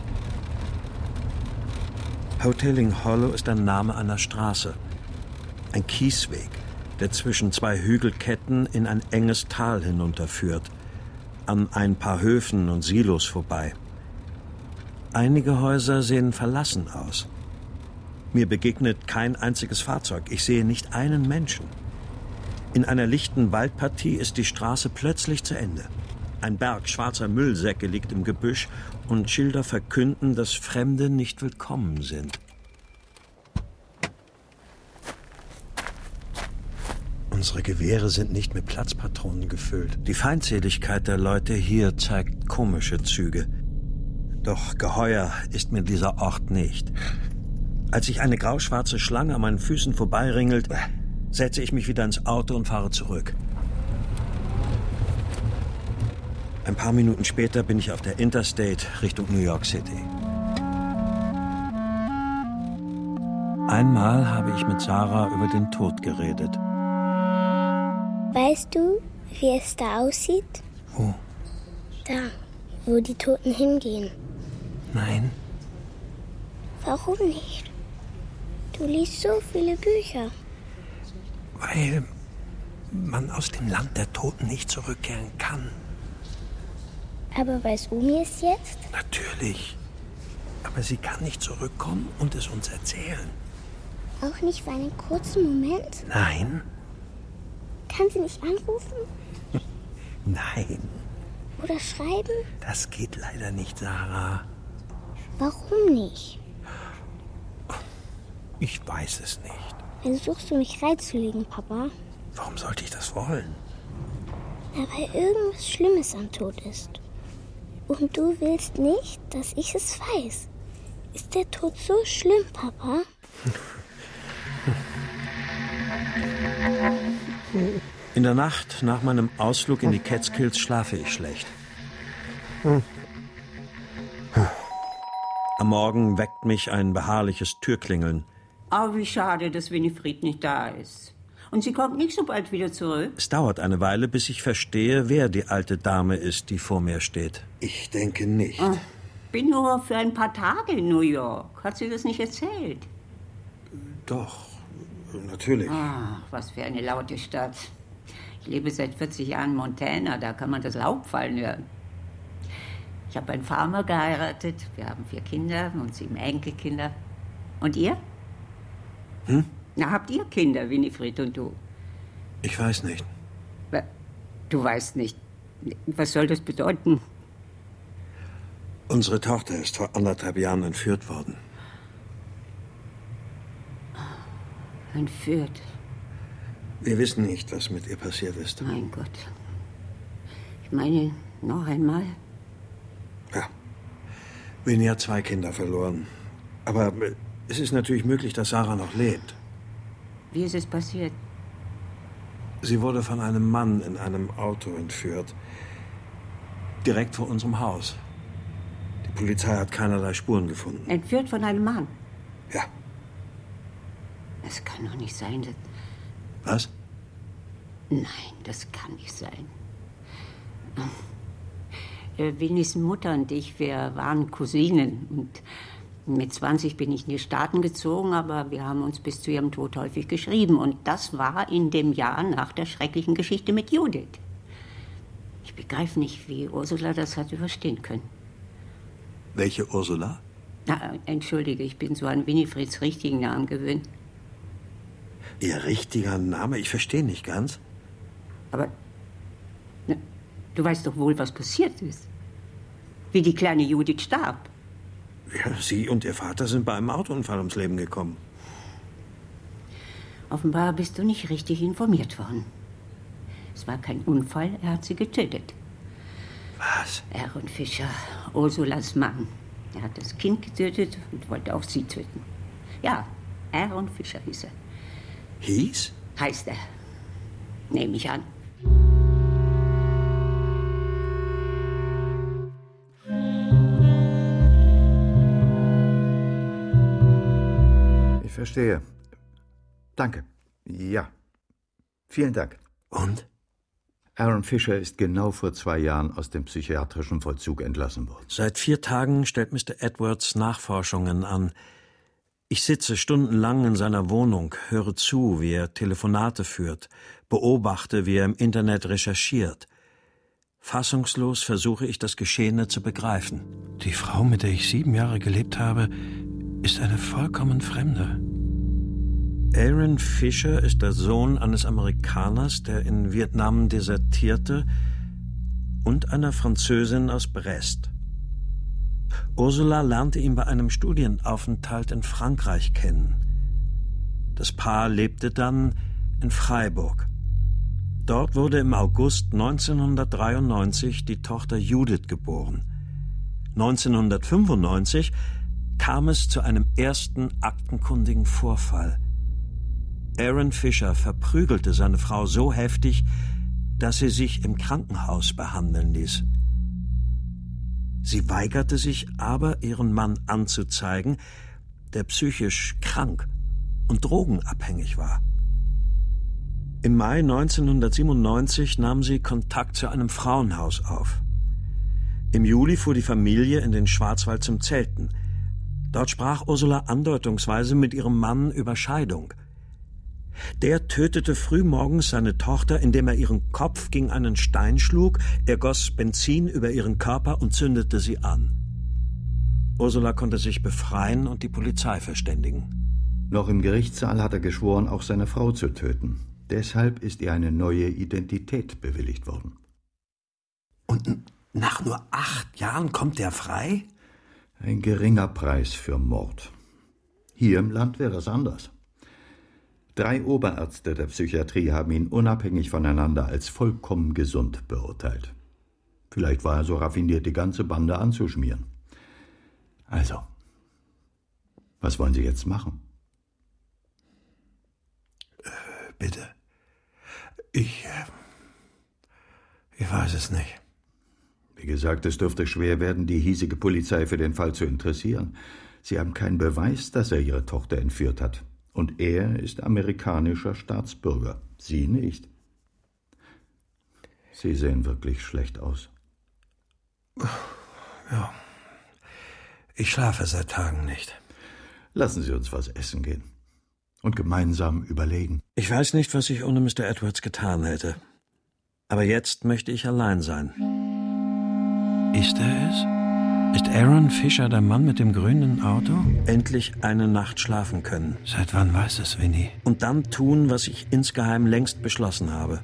Hotelling Hollow ist der Name einer Straße. Ein Kiesweg, der zwischen 2 Hügelketten in ein enges Tal hinunterführt. An ein paar Höfen und Silos vorbei. Einige Häuser sehen verlassen aus. Mir begegnet kein einziges Fahrzeug. Ich sehe nicht einen Menschen. In einer lichten Waldpartie ist die Straße plötzlich zu Ende. Ein Berg schwarzer Müllsäcke liegt im Gebüsch und Schilder verkünden, dass Fremde nicht willkommen sind. Unsere Gewehre sind nicht mit Platzpatronen gefüllt. Die Feindseligkeit der Leute hier zeigt komische Züge. Doch geheuer ist mir dieser Ort nicht. Als sich eine grauschwarze Schlange an meinen Füßen vorbeiringelt, setze ich mich wieder ins Auto und fahre zurück. Ein paar Minuten später bin ich auf der Interstate Richtung New York City. Einmal habe ich mit Sarah über den Tod geredet. Weißt du, wie es da aussieht? Wo? Da, wo die Toten hingehen. Nein. Warum nicht? Du liest so viele Bücher. Weil man aus dem Land der Toten nicht zurückkehren kann. Aber weiß Omi es jetzt? Natürlich. Aber sie kann nicht zurückkommen und es uns erzählen. Auch nicht für einen kurzen Moment? Nein. Kann sie nicht anrufen? Nein. Oder schreiben? Das geht leider nicht, Sarah. Warum nicht? Ich weiß es nicht. Versuchst du mich reinzulegen, Papa? Warum sollte ich das wollen? Na, weil irgendwas Schlimmes am Tod ist. Und du willst nicht, dass ich es weiß. Ist der Tod so schlimm, Papa? In der Nacht nach meinem Ausflug in die Catskills schlafe ich schlecht. Am Morgen weckt mich ein beharrliches Türklingeln. Oh, wie schade, dass Winifred nicht da ist. Und sie kommt nicht so bald wieder zurück. Es dauert eine Weile, bis ich verstehe, wer die alte Dame ist, die vor mir steht. Ich denke nicht. Oh, bin nur für ein paar Tage in New York. Hat sie das nicht erzählt? Doch, natürlich. Ach, was für eine laute Stadt. Ich lebe seit 40 Jahren in Montana, da kann man das Laub fallen hören. Ich habe einen Farmer geheiratet, wir haben 4 Kinder und 7 Enkelkinder. Und ihr? Na, habt ihr Kinder, Winifred und du? Ich weiß nicht. Du weißt nicht. Was soll das bedeuten? Unsere Tochter ist vor 1,5 Jahren entführt worden. Entführt? Wir wissen nicht, was mit ihr passiert ist. Mein Gott. Ich meine, noch einmal. Ja. Winnie hat 2 Kinder verloren. Aber es ist natürlich möglich, dass Sarah noch lebt. Wie ist es passiert? Sie wurde von einem Mann in einem Auto entführt. Direkt vor unserem Haus. Die Polizei hat keinerlei Spuren gefunden. Entführt von einem Mann? Ja. Das kann doch nicht sein. Was? Nein, das kann nicht sein. Winnies Mutter und ich, wir waren Cousinen. Und mit 20 bin ich in die Staaten gezogen, aber wir haben uns bis zu ihrem Tod häufig geschrieben. Und das war in dem Jahr nach der schrecklichen Geschichte mit Judith. Ich begreife nicht, wie Ursula das hat überstehen können. Welche Ursula? Na, entschuldige, ich bin so an Winifreds richtigen Namen gewöhnt. Ihr richtiger Name? Ich verstehe nicht ganz. Aber na, du weißt doch wohl, was passiert ist. Wie die kleine Judith starb. Ja, sie und ihr Vater sind bei einem Autounfall ums Leben gekommen. Offenbar bist du nicht richtig informiert worden. Es war kein Unfall, er hat sie getötet. Was? Aaron Fisher, Ursulas Mann. Er hat das Kind getötet und wollte auch sie töten. Ja, Aaron Fisher hieß er. Hieß? Heißt er. Nehme ich an. Ich verstehe. Danke. Ja. Vielen Dank. Und? Aaron Fisher ist genau vor 2 Jahren aus dem psychiatrischen Vollzug entlassen worden. Seit 4 Tagen stellt Mr. Edwards Nachforschungen an. Ich sitze stundenlang in seiner Wohnung, höre zu, wie er Telefonate führt, beobachte, wie er im Internet recherchiert. Fassungslos versuche ich, das Geschehene zu begreifen. Die Frau, mit der ich 7 Jahre gelebt habe, ist eine vollkommen Fremde. Aaron Fisher ist der Sohn eines Amerikaners, der in Vietnam desertierte, und einer Französin aus Brest. Ursula lernte ihn bei einem Studienaufenthalt in Frankreich kennen. Das Paar lebte dann in Freiburg. Dort wurde im August 1993 die Tochter Judith geboren. 1995 kam es zu einem ersten aktenkundigen Vorfall. Aaron Fisher verprügelte seine Frau so heftig, dass sie sich im Krankenhaus behandeln ließ. Sie weigerte sich aber, ihren Mann anzuzeigen, der psychisch krank und drogenabhängig war. Im Mai 1997 nahm sie Kontakt zu einem Frauenhaus auf. Im Juli fuhr die Familie in den Schwarzwald zum Zelten. Dort sprach Ursula andeutungsweise mit ihrem Mann über Scheidung. Der tötete frühmorgens seine Tochter, indem er ihren Kopf gegen einen Stein schlug, er goss Benzin über ihren Körper und zündete sie an. Ursula konnte sich befreien und die Polizei verständigen. Noch im Gerichtssaal hat er geschworen, auch seine Frau zu töten. Deshalb ist ihr eine neue Identität bewilligt worden. Und Nach nur 8 Jahren kommt der frei? Ein geringer Preis für Mord. Hier im Land wäre es anders. 3 Oberärzte der Psychiatrie haben ihn unabhängig voneinander als vollkommen gesund beurteilt. Vielleicht war er so raffiniert, die ganze Bande anzuschmieren. Also, was wollen Sie jetzt machen? Bitte. Ich weiß es nicht. Wie gesagt, es dürfte schwer werden, die hiesige Polizei für den Fall zu interessieren. Sie haben keinen Beweis, dass er Ihre Tochter entführt hat. Und er ist amerikanischer Staatsbürger. Sie nicht. Sie sehen wirklich schlecht aus. Ja. Ich schlafe seit Tagen nicht. Lassen Sie uns was essen gehen. Und gemeinsam überlegen. Ich weiß nicht, was ich ohne Mr. Edwards getan hätte. Aber jetzt möchte ich allein sein. Ist er es? Ist Aaron Fisher der Mann mit dem grünen Auto? Endlich eine Nacht schlafen können. Seit wann weiß es Winnie? Und dann tun, was ich insgeheim längst beschlossen habe.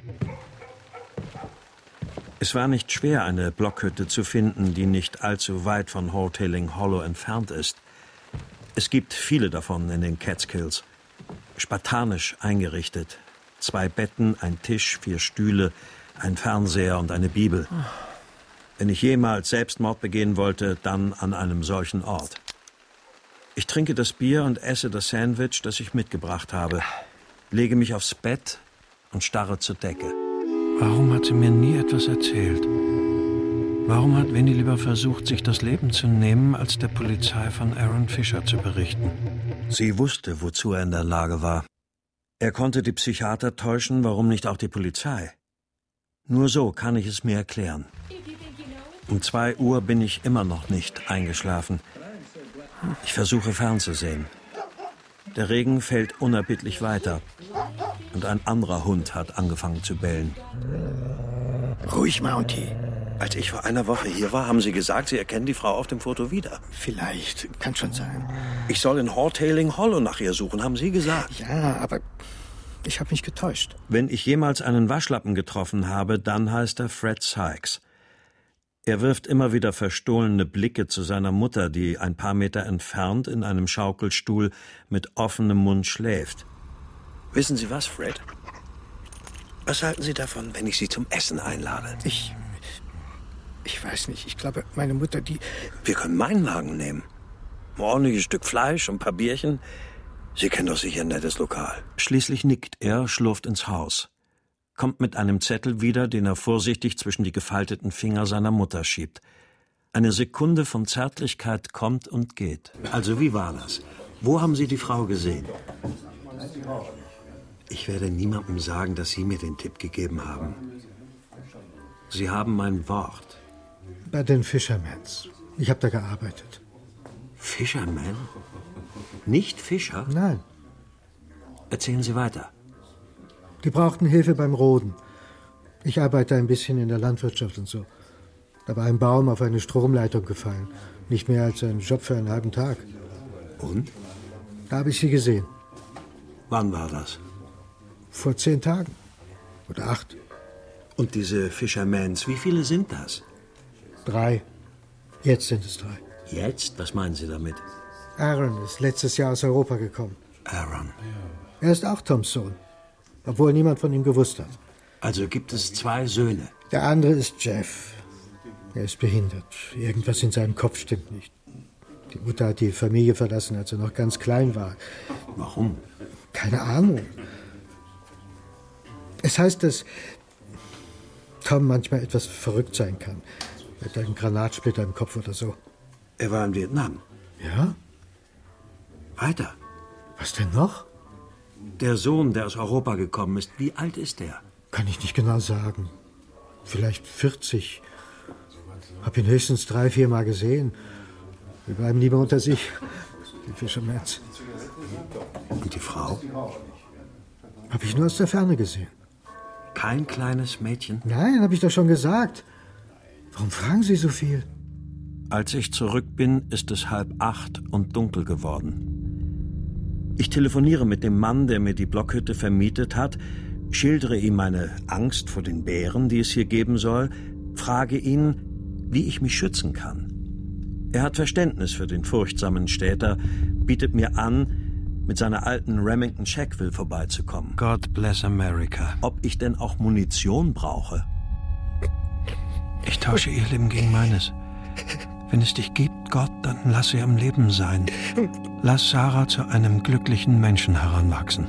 Es war nicht schwer, eine Blockhütte zu finden, die nicht allzu weit von Hotelling Hollow entfernt ist. Es gibt viele davon in den Catskills. Spartanisch eingerichtet. 2 Betten, ein Tisch, 4 Stühle, ein Fernseher und eine Bibel. Wenn ich jemals Selbstmord begehen wollte, dann an einem solchen Ort. Ich trinke das Bier und esse das Sandwich, das ich mitgebracht habe, lege mich aufs Bett und starre zur Decke. Warum hat sie mir nie etwas erzählt? Warum hat Winnie lieber versucht, sich das Leben zu nehmen, als der Polizei von Aaron Fisher zu berichten? Sie wusste, wozu er in der Lage war. Er konnte die Psychiater täuschen, warum nicht auch die Polizei? Nur so kann ich es mir erklären. Um 2 Uhr bin ich immer noch nicht eingeschlafen. Ich versuche fernzusehen. Der Regen fällt unerbittlich weiter. Und ein anderer Hund hat angefangen zu bellen. Ruhig, Mounty. Als ich vor einer Woche hier war, haben Sie gesagt, Sie erkennen die Frau auf dem Foto wieder. Vielleicht, kann schon sein. Ich soll in Hotelling Hollow nach ihr suchen, haben Sie gesagt. Ja, aber ich habe mich getäuscht. Wenn ich jemals einen Waschlappen getroffen habe, dann heißt er Fred Sykes. Er wirft immer wieder verstohlene Blicke zu seiner Mutter, die ein paar Meter entfernt in einem Schaukelstuhl mit offenem Mund schläft. Wissen Sie was, Fred? Was halten Sie davon, wenn ich Sie zum Essen einlade? Ich weiß nicht. Ich glaube, meine Mutter, die... Wir können meinen Wagen nehmen. Ein ordentliches Stück Fleisch und ein paar Bierchen. Sie kennen doch sicher ein nettes Lokal. Schließlich nickt er, schlurft ins Haus. Kommt mit einem Zettel wieder, den er vorsichtig zwischen die gefalteten Finger seiner Mutter schiebt. Eine Sekunde von Zärtlichkeit kommt und geht. Also wie war das? Wo haben Sie die Frau gesehen? Ich werde niemandem sagen, dass Sie mir den Tipp gegeben haben. Sie haben mein Wort. Bei den Fishermans. Ich habe da gearbeitet. Fisherman? Nicht Fischer? Nein. Erzählen Sie weiter. Die brauchten Hilfe beim Roden. Ich arbeite ein bisschen in der Landwirtschaft und so. Da war ein Baum auf eine Stromleitung gefallen. Nicht mehr als ein Job für einen halben Tag. Und? Da habe ich sie gesehen. Wann war das? Vor 10 Tagen. Oder 8. Und diese Fishermans, wie viele sind das? 3. Jetzt sind es 3. Jetzt? Was meinen Sie damit? Aaron ist letztes Jahr aus Europa gekommen. Aaron? Er ist auch Toms Sohn. Obwohl niemand von ihm gewusst hat. Also gibt es 2 Söhne? Der andere ist Jeff. Er ist behindert. Irgendwas in seinem Kopf stimmt nicht. Die Mutter hat die Familie verlassen, als er noch ganz klein war. Warum? Keine Ahnung. Es heißt, dass Tom manchmal etwas verrückt sein kann. Mit einem Granatsplitter im Kopf oder so. Er war in Vietnam? Ja. Weiter. Was denn noch? Der Sohn, der aus Europa gekommen ist, wie alt ist der? Kann ich nicht genau sagen. Vielleicht 40. Hab ihn höchstens 3, 4 Mal gesehen. Wir bleiben lieber unter sich, die Fishermans. Und die Frau? Hab ich nur aus der Ferne gesehen. Kein kleines Mädchen? Nein, hab ich doch schon gesagt. Warum fragen Sie so viel? Als ich zurück bin, ist es 7:30 und dunkel geworden. Ich telefoniere mit dem Mann, der mir die Blockhütte vermietet hat, schildere ihm meine Angst vor den Bären, die es hier geben soll, frage ihn, wie ich mich schützen kann. Er hat Verständnis für den furchtsamen Städter, bietet mir an, mit seiner alten Remington Shackville vorbeizukommen. God bless America. Ob ich denn auch Munition brauche? Ich tausche ihr Leben gegen meines. Wenn es dich gibt, Gott, dann lass sie am Leben sein. Lass Sarah zu einem glücklichen Menschen heranwachsen.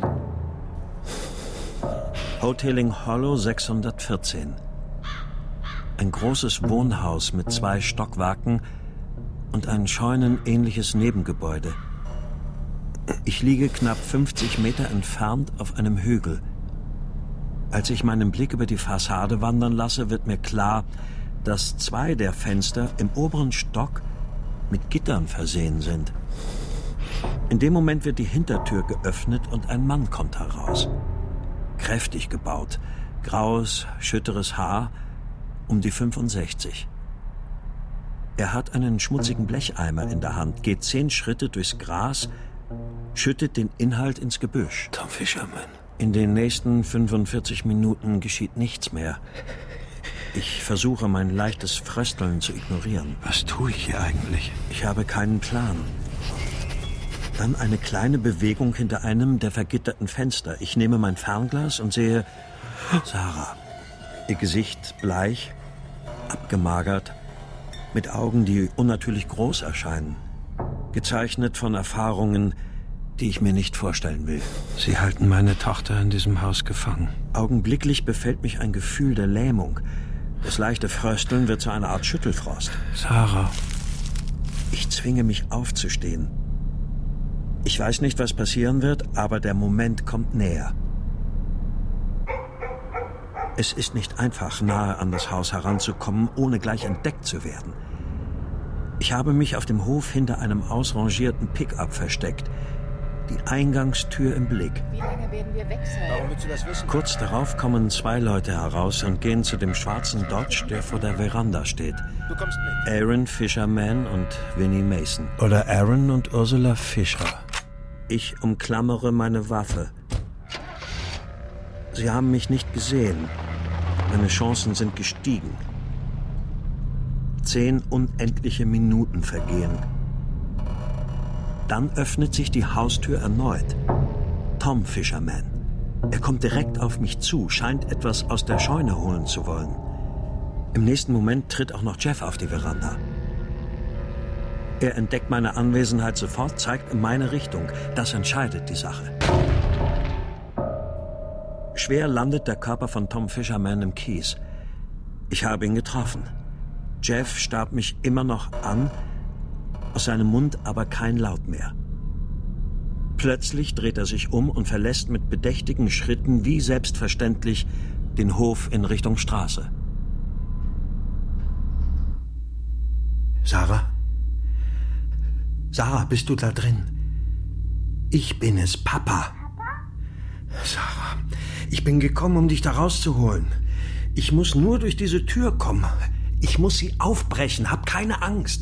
Hoteling Hollow 614. Ein großes Wohnhaus mit 2 Stockwerken und ein scheunenähnliches Nebengebäude. Ich liege knapp 50 Meter entfernt auf einem Hügel. Als ich meinen Blick über die Fassade wandern lasse, wird mir klar, dass 2 der Fenster im oberen Stock mit Gittern versehen sind. In dem Moment wird die Hintertür geöffnet und ein Mann kommt heraus. Kräftig gebaut, graues, schütteres Haar, um die 65. Er hat einen schmutzigen Blecheimer in der Hand, geht 10 Schritte durchs Gras, schüttet den Inhalt ins Gebüsch. Tom Fisherman. In den nächsten 45 Minuten geschieht nichts mehr. Ich versuche, mein leichtes Frösteln zu ignorieren. Was tue ich hier eigentlich? Ich habe keinen Plan. Dann eine kleine Bewegung hinter einem der vergitterten Fenster. Ich nehme mein Fernglas und sehe Sarah. Ihr Gesicht bleich, abgemagert, mit Augen, die unnatürlich groß erscheinen. Gezeichnet von Erfahrungen, die ich mir nicht vorstellen will. Sie halten meine Tochter in diesem Haus gefangen. Augenblicklich befällt mich ein Gefühl der Lähmung. Das leichte Frösteln wird zu einer Art Schüttelfrost. Sarah. Ich zwinge mich aufzustehen. Ich weiß nicht, was passieren wird, aber der Moment kommt näher. Es ist nicht einfach, nahe an das Haus heranzukommen, ohne gleich entdeckt zu werden. Ich habe mich auf dem Hof hinter einem ausrangierten Pick-up versteckt, die Eingangstür im Blick. Wie lange werden wir weg sein? Warum willst du das wissen? Kurz darauf kommen 2 Leute heraus und gehen zu dem schwarzen Dodge, der vor der Veranda steht. Du kommst mit. Aaron Fisherman und Winnie Mason. Oder Aaron und Ursula Fischer. Ich umklammere meine Waffe. Sie haben mich nicht gesehen. Meine Chancen sind gestiegen. 10 unendliche Minuten vergehen. Dann öffnet sich die Haustür erneut. Tom Fisherman. Er kommt direkt auf mich zu, scheint etwas aus der Scheune holen zu wollen. Im nächsten Moment tritt auch noch Jeff auf die Veranda. Er entdeckt meine Anwesenheit sofort, zeigt in meine Richtung. Das entscheidet die Sache. Schwer landet der Körper von Tom Fisherman im Kies. Ich habe ihn getroffen. Jeff starrt mich immer noch an, aus seinem Mund aber kein Laut mehr. Plötzlich dreht er sich um und verlässt mit bedächtigen Schritten wie selbstverständlich den Hof in Richtung Straße. Sarah? Sarah, bist du da drin? Ich bin es, Papa. Sarah, ich bin gekommen, um dich da rauszuholen. Ich muss nur durch diese Tür kommen. Ich muss sie aufbrechen. Hab keine Angst.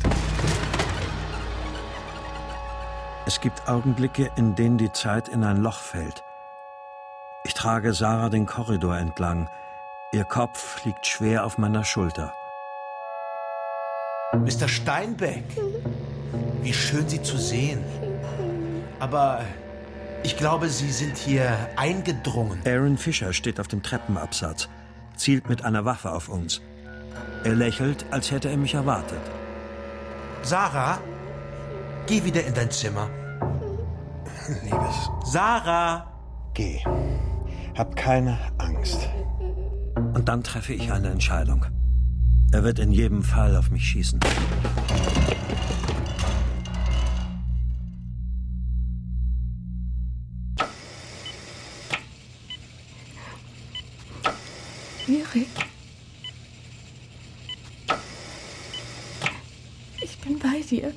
Es gibt Augenblicke, in denen die Zeit in ein Loch fällt. Ich trage Sarah den Korridor entlang. Ihr Kopf liegt schwer auf meiner Schulter. Mr. Steinbeck, wie schön, Sie zu sehen. Aber ich glaube, Sie sind hier eingedrungen. Aaron Fisher steht auf dem Treppenabsatz, zielt mit einer Waffe auf uns. Er lächelt, als hätte er mich erwartet. Sarah, geh wieder in dein Zimmer. Liebes. Sarah! Geh. Hab keine Angst. Und dann treffe ich eine Entscheidung. Er wird in jedem Fall auf mich schießen. Erik. Ich bin bei dir.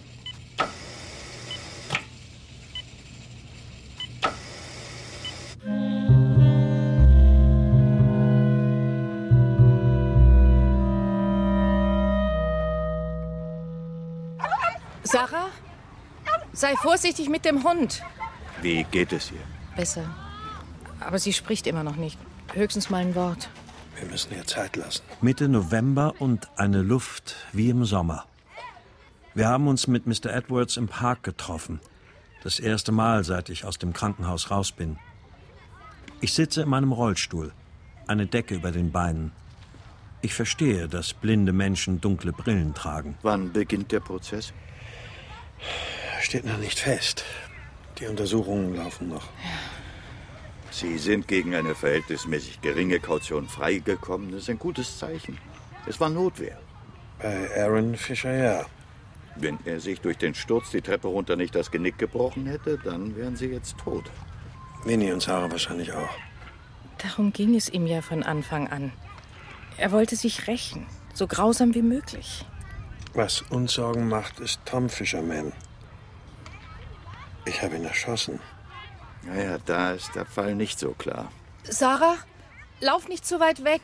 Sarah, sei vorsichtig mit dem Hund. Wie geht es ihr? Besser. Aber sie spricht immer noch nicht. Höchstens mal ein Wort. Wir müssen ihr Zeit lassen. Mitte November und eine Luft wie im Sommer. Wir haben uns mit Mr. Edwards im Park getroffen. Das erste Mal, seit ich aus dem Krankenhaus raus bin. Ich sitze in meinem Rollstuhl, eine Decke über den Beinen. Ich verstehe, dass blinde Menschen dunkle Brillen tragen. Wann beginnt der Prozess? Steht noch nicht fest. Die Untersuchungen laufen noch. Sie sind gegen eine verhältnismäßig geringe Kaution freigekommen. Das ist ein gutes Zeichen. Es war Notwehr. Bei Aaron Fisher, ja. Wenn er sich durch den Sturz die Treppe runter nicht das Genick gebrochen hätte, dann wären Sie jetzt tot. Winnie und Sarah wahrscheinlich auch. Darum ging es ihm ja von Anfang an. Er wollte sich rächen, so grausam wie möglich. Was uns Sorgen macht, ist Tom Fisherman. Ich habe ihn erschossen. Naja, da ist der Fall nicht so klar. Sarah, lauf nicht zu weit weg.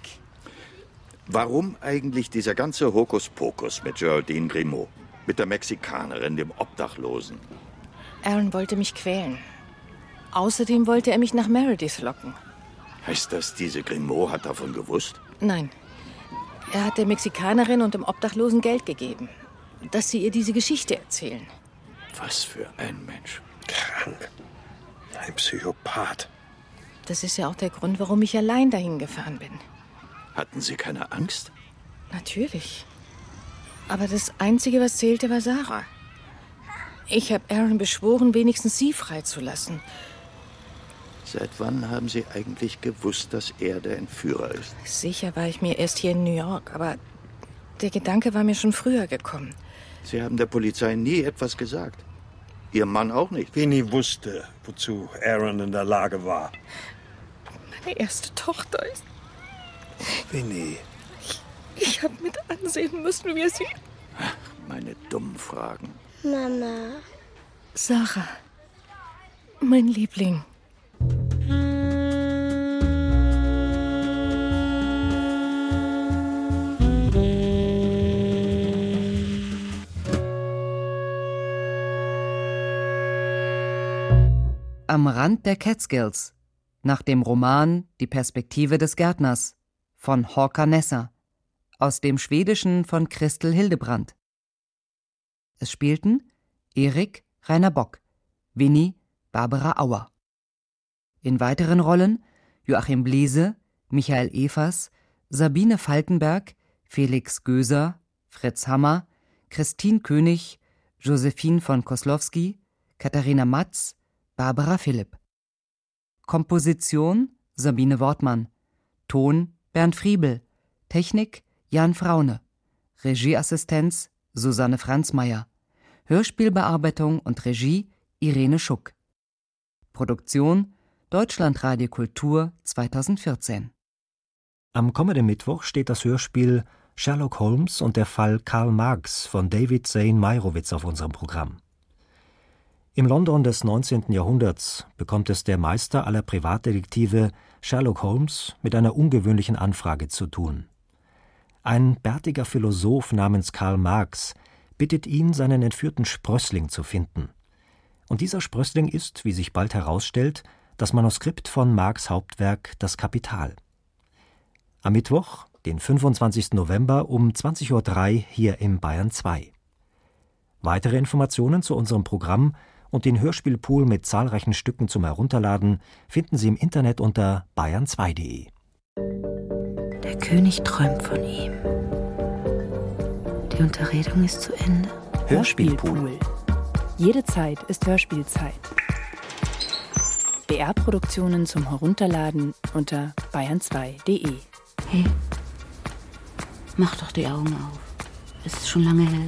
Warum eigentlich dieser ganze Hokuspokus mit Geraldine Grimaud? Mit der Mexikanerin, dem Obdachlosen? Aaron wollte mich quälen. Außerdem wollte er mich nach Meredith locken. Heißt das, diese Grimaud hat davon gewusst? Nein. Er hat der Mexikanerin und dem Obdachlosen Geld gegeben, dass sie ihr diese Geschichte erzählen. Was für ein Mensch. Krank. Ein Psychopath. Das ist ja auch der Grund, warum ich allein dahin gefahren bin. Hatten Sie keine Angst? Natürlich. Aber das Einzige, was zählte, war Sarah. Ich habe Aaron beschworen, wenigstens sie freizulassen. Seit wann haben Sie eigentlich gewusst, dass er der Entführer ist? Sicher war ich mir erst hier in New York, aber der Gedanke war mir schon früher gekommen. Sie haben der Polizei nie etwas gesagt. Ihr Mann auch nicht. Winnie wusste, wozu Aaron in der Lage war. Meine erste Tochter ist... Winnie. Ich habe mit ansehen müssen, wie es sie... Ach, meine dummen Fragen. Mama. Sarah, mein Liebling. Am Rand der Catskills, nach dem Roman Die Perspektive des Gärtners von Håkan Nesser, aus dem Schwedischen von Christel Hildebrandt. Es spielten Erik Rainer Bock, Winnie Barbara Auer. In weiteren Rollen Joachim Bliese, Michael Evers, Sabine Falkenberg, Felix Göser, Fritz Hammer, Christine König, Josephine von Koslowski, Katharina Matz, Barbara Philipp. Komposition Sabine Wortmann. Ton Bernd Friebel. Technik Jan Fraune. Regieassistenz Susanne Franzmeier. Hörspielbearbeitung und Regie Irene Schuck. Produktion Deutschlandradio Kultur 2014. Am kommenden Mittwoch steht das Hörspiel Sherlock Holmes und der Fall Karl Marx von David Zane Meyerowitz auf unserem Programm. Im London des 19. Jahrhunderts bekommt es der Meister aller Privatdetektive Sherlock Holmes mit einer ungewöhnlichen Anfrage zu tun. Ein bärtiger Philosoph namens Karl Marx bittet ihn, seinen entführten Sprössling zu finden. Und dieser Sprössling ist, wie sich bald herausstellt, das Manuskript von Marx' Hauptwerk Das Kapital. Am Mittwoch, den 25. November um 20:03 Uhr hier im Bayern 2. Weitere Informationen zu unserem Programm und den Hörspielpool mit zahlreichen Stücken zum Herunterladen finden Sie im Internet unter bayern2.de. Der König träumt von ihm. Die Unterredung ist zu Ende. Hörspielpool. Jede Zeit ist Hörspielzeit. BR-Produktionen zum Herunterladen unter bayern2.de. Hey, mach doch die Augen auf. Es ist schon lange hell.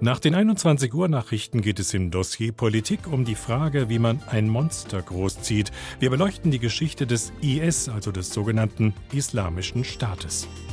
Nach den 21 Uhr Nachrichten geht es im Dossier Politik um die Frage, wie man ein Monster großzieht. Wir beleuchten die Geschichte des IS, also des sogenannten Islamischen Staates.